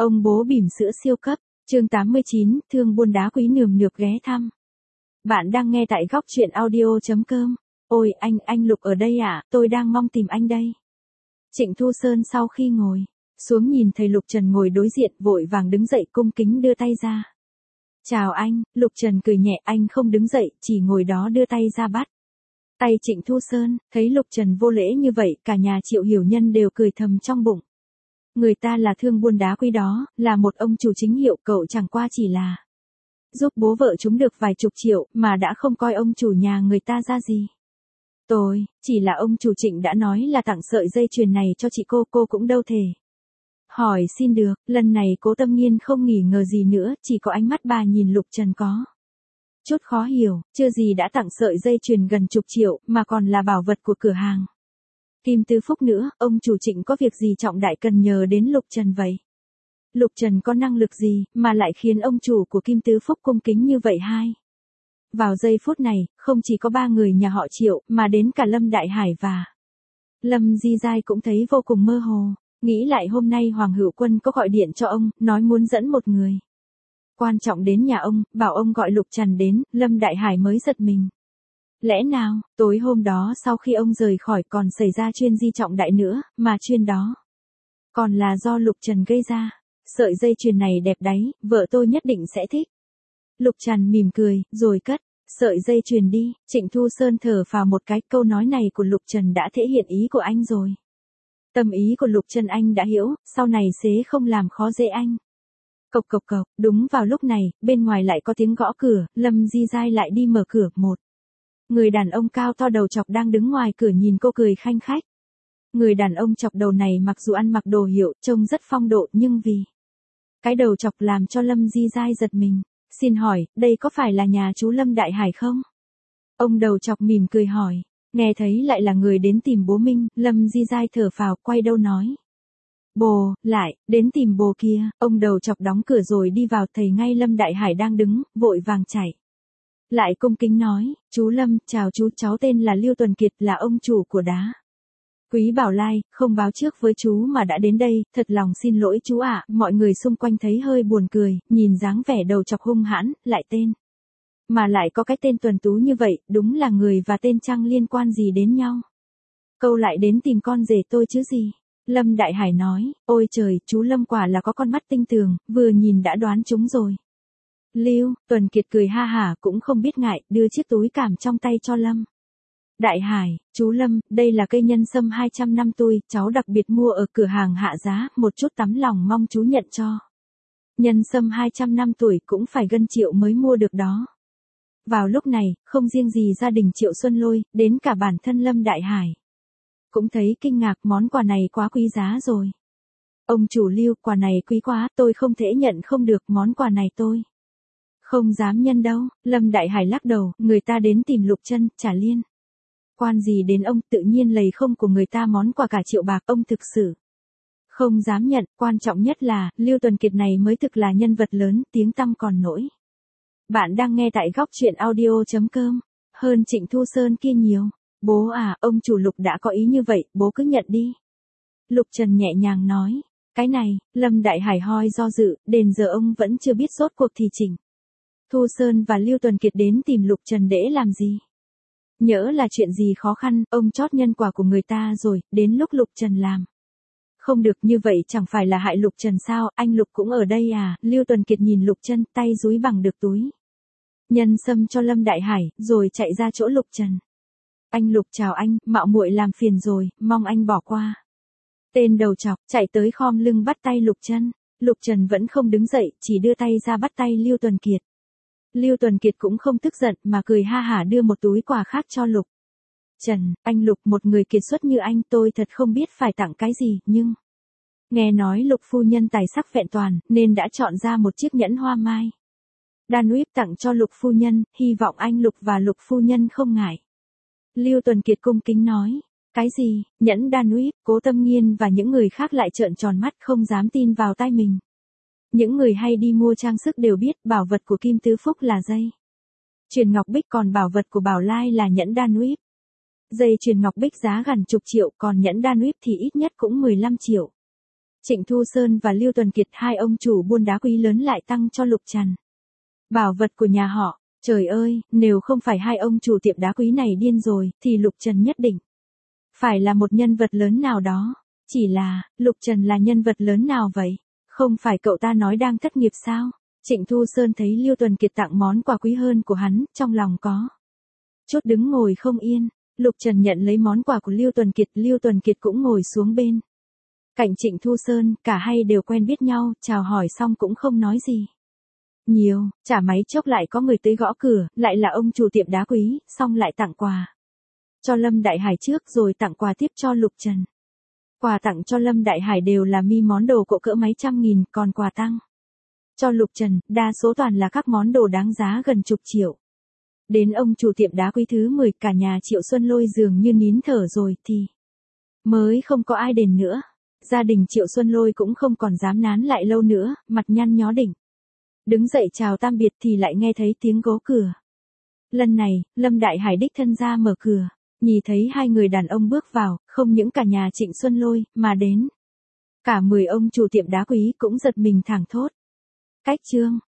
Ông bố bỉm sữa siêu cấp, chương 89, thương buôn đá quý nườm nượp ghé thăm. Bạn đang nghe tại góc truyện audio.com. Ôi anh Lục ở đây à, tôi đang mong tìm anh đây. Trịnh Thu Sơn sau khi ngồi xuống nhìn thấy Lục Trần ngồi đối diện vội vàng đứng dậy cung kính đưa tay ra. Chào anh, Lục Trần cười nhẹ, anh không đứng dậy, chỉ ngồi đó đưa tay ra bắt tay Trịnh Thu Sơn. Thấy Lục Trần vô lễ như vậy, cả nhà Triệu Hiểu Nhân đều cười thầm trong bụng. Người ta là thương buôn đá quý đó, là một ông chủ chính hiệu, cậu chẳng qua chỉ là giúp bố vợ chúng được vài chục triệu, mà đã không coi ông chủ nhà người ta ra gì. Chỉ là ông chủ Trịnh đã nói là tặng sợi dây chuyền này cho chị cô cũng đâu thể hỏi xin được. Lần này Cố Tâm Nghiên không nghỉ ngờ gì nữa, chỉ có ánh mắt bà nhìn Lục Trần có chút khó hiểu, chưa gì đã tặng sợi dây chuyền gần chục triệu, mà còn là bảo vật của cửa hàng Kim Tứ Phúc nữa, ông chủ Trịnh có việc gì trọng đại cần nhờ đến Lục Trần vậy? Lục Trần có năng lực gì, mà lại khiến ông chủ của Kim Tứ Phúc cung kính như vậy hai? Vào giây phút này, không chỉ có ba người nhà họ Triệu, mà đến cả Lâm Đại Hải và Lâm Di Giai cũng thấy vô cùng mơ hồ. Nghĩ lại hôm nay Hoàng Hữu Quân có gọi điện cho ông, nói muốn dẫn một người quan trọng đến nhà ông, bảo ông gọi Lục Trần đến, Lâm Đại Hải mới giật mình. Lẽ nào, tối hôm đó sau khi ông rời khỏi còn xảy ra chuyên di trọng đại nữa, mà chuyên đó còn là do Lục Trần gây ra. Sợi dây chuyền này đẹp đấy, vợ tôi nhất định sẽ thích. Lục Trần mỉm cười, rồi cất sợi dây chuyền đi. Trịnh Thu Sơn thở phào một cái, câu nói này của Lục Trần đã thể hiện ý của anh rồi. Tâm ý của Lục Trần anh đã hiểu, sau này sẽ không làm khó dễ anh. Cộc cộc cộc, đúng vào lúc này, bên ngoài lại có tiếng gõ cửa, Lâm Di Giai lại đi mở cửa. Một người đàn ông cao to đầu chọc đang đứng ngoài cửa nhìn cô cười khanh khách. Người đàn ông chọc đầu này mặc dù ăn mặc đồ hiệu, trông rất phong độ, nhưng vì cái đầu chọc làm cho Lâm Di Giai giật mình. Xin hỏi, đây có phải là nhà chú Lâm Đại Hải không? Ông đầu chọc mỉm cười hỏi. Nghe thấy lại là người đến tìm bố Minh, Lâm Di Giai thở phào, quay đâu nói. Bồ, lại, đến tìm bồ kia. Ông đầu chọc đóng cửa rồi đi vào, thấy ngay Lâm Đại Hải đang đứng, vội vàng chạy lại cung kính nói, chú Lâm, chào chú, cháu tên là Lưu Tuần Kiệt, là ông chủ của đá Quý Bảo Lai, không báo trước với chú mà đã đến đây, thật lòng xin lỗi chú ạ. Mọi người xung quanh thấy hơi buồn cười, nhìn dáng vẻ đầu chọc hung hãn, lại tên mà lại có cái tên tuần tú như vậy, đúng là người và tên chẳng liên quan gì đến nhau. Câu lại đến tìm con rể tôi chứ gì. Lâm Đại Hải nói, ôi trời, chú Lâm quả là có con mắt tinh tường, vừa nhìn đã đoán chúng rồi. Lưu Tuần Kiệt cười ha hả cũng không biết ngại, đưa chiếc túi cảm trong tay cho Lâm Đại Hải. Chú Lâm, đây là cây nhân sâm 200 năm tuổi, cháu đặc biệt mua ở cửa hàng hạ giá, một chút tấm lòng mong chú nhận cho. Nhân sâm 200 năm tuổi cũng phải gần triệu mới mua được đó. Vào lúc này, không riêng gì gia đình Triệu Xuân Lôi, đến cả bản thân Lâm Đại Hải cũng thấy kinh ngạc, món quà này quá quý giá rồi. Ông chủ Lưu, quà này quý quá, tôi không thể nhận không được, món quà này tôi không dám nhân đâu. Lâm Đại Hải lắc đầu, người ta đến tìm Lục Trân, chả liên quan gì đến ông, tự nhiên lầy không của người ta món quà cả triệu bạc, ông thực sự không dám nhận. Quan trọng nhất là, Lưu Tuần Kiệt này mới thực là nhân vật lớn, tiếng tăm còn nổi. Bạn đang nghe tại góc truyện audio.com. Hơn Trịnh Thu Sơn kia nhiều. Bố à, ông chủ Lục đã có ý như vậy, bố cứ nhận đi. Lục Trần nhẹ nhàng nói. Cái này, Lâm Đại Hải hoi do dự, đến giờ ông vẫn chưa biết rốt cuộc thì Trịnh Thu Sơn và Lưu Tuần Kiệt đến tìm Lục Trần để làm gì. Nhỡ là chuyện gì khó khăn, ông chót nhân quả của người ta rồi, đến lúc Lục Trần làm không được như vậy chẳng phải là hại Lục Trần sao, anh Lục cũng ở đây à. Lưu Tuần Kiệt nhìn Lục Trần, tay dúi bằng được túi nhân sâm cho Lâm Đại Hải, rồi chạy ra chỗ Lục Trần. Anh Lục chào anh, mạo muội làm phiền rồi, mong anh bỏ qua. Tên đầu chọc, chạy tới khom lưng bắt tay Lục Trần. Lục Trần vẫn không đứng dậy, chỉ đưa tay ra bắt tay Lưu Tuần Kiệt. Lưu Tuần Kiệt cũng không tức giận, mà cười ha hả đưa một túi quà khác cho Lục Trần. Anh Lục, một người kiệt xuất như anh, tôi thật không biết phải tặng cái gì, nhưng nghe nói Lục phu nhân tài sắc vẹn toàn, nên đã chọn ra một chiếc nhẫn hoa mai Danwip tặng cho Lục phu nhân, hy vọng anh Lục và Lục phu nhân không ngại. Lưu Tuần Kiệt cung kính nói. Cái gì, nhẫn Danwip? Cố Tâm Nghiên và những người khác lại trợn tròn mắt không dám tin vào tai mình. Những người hay đi mua trang sức đều biết, bảo vật của Kim Tứ Phúc là dây chuyền ngọc bích, còn bảo vật của Bảo Lai là nhẫn Danwip. Dây chuyền ngọc bích giá gần chục triệu, còn nhẫn Danwip thì ít nhất cũng 15 triệu. Trịnh Thu Sơn và Lưu Tuần Kiệt, hai ông chủ buôn đá quý lớn lại tăng cho Lục Trần bảo vật của nhà họ. Trời ơi, nếu không phải hai ông chủ tiệm đá quý này điên rồi, thì Lục Trần nhất định phải là một nhân vật lớn nào đó. Chỉ là, Lục Trần là nhân vật lớn nào vậy? Không phải cậu ta nói đang thất nghiệp sao? Trịnh Thu Sơn thấy Lưu Tuần Kiệt tặng món quà quý hơn của hắn, trong lòng có chút đứng ngồi không yên. Lục Trần nhận lấy món quà của Lưu Tuần Kiệt cũng ngồi xuống bên cạnh Trịnh Thu Sơn, cả hai đều quen biết nhau, chào hỏi xong cũng không nói gì nhiều, chả mấy chốc lại có người tới gõ cửa, lại là ông chủ tiệm đá quý, xong lại tặng quà cho Lâm Đại Hải trước rồi tặng quà tiếp cho Lục Trần. Quà tặng cho Lâm Đại Hải đều là món đồ cộ cỡ mấy trăm nghìn, còn quà tăng cho Lục Trần, đa số toàn là các món đồ đáng giá gần chục triệu. Đến ông chủ tiệm đá quý thứ 10, cả nhà Triệu Xuân Lôi dường như nín thở rồi thì mới không có ai đền nữa. Gia đình Triệu Xuân Lôi cũng không còn dám nán lại lâu nữa, mặt nhăn nhó đỉnh đứng dậy chào tạm biệt thì lại nghe thấy tiếng gõ cửa. Lần này, Lâm Đại Hải đích thân ra mở cửa, nhìn thấy hai người đàn ông bước vào, không những cả nhà Trịnh Xuân Lôi, mà đến cả 10 ông chủ tiệm đá quý cũng giật mình thảng thốt. Cách chương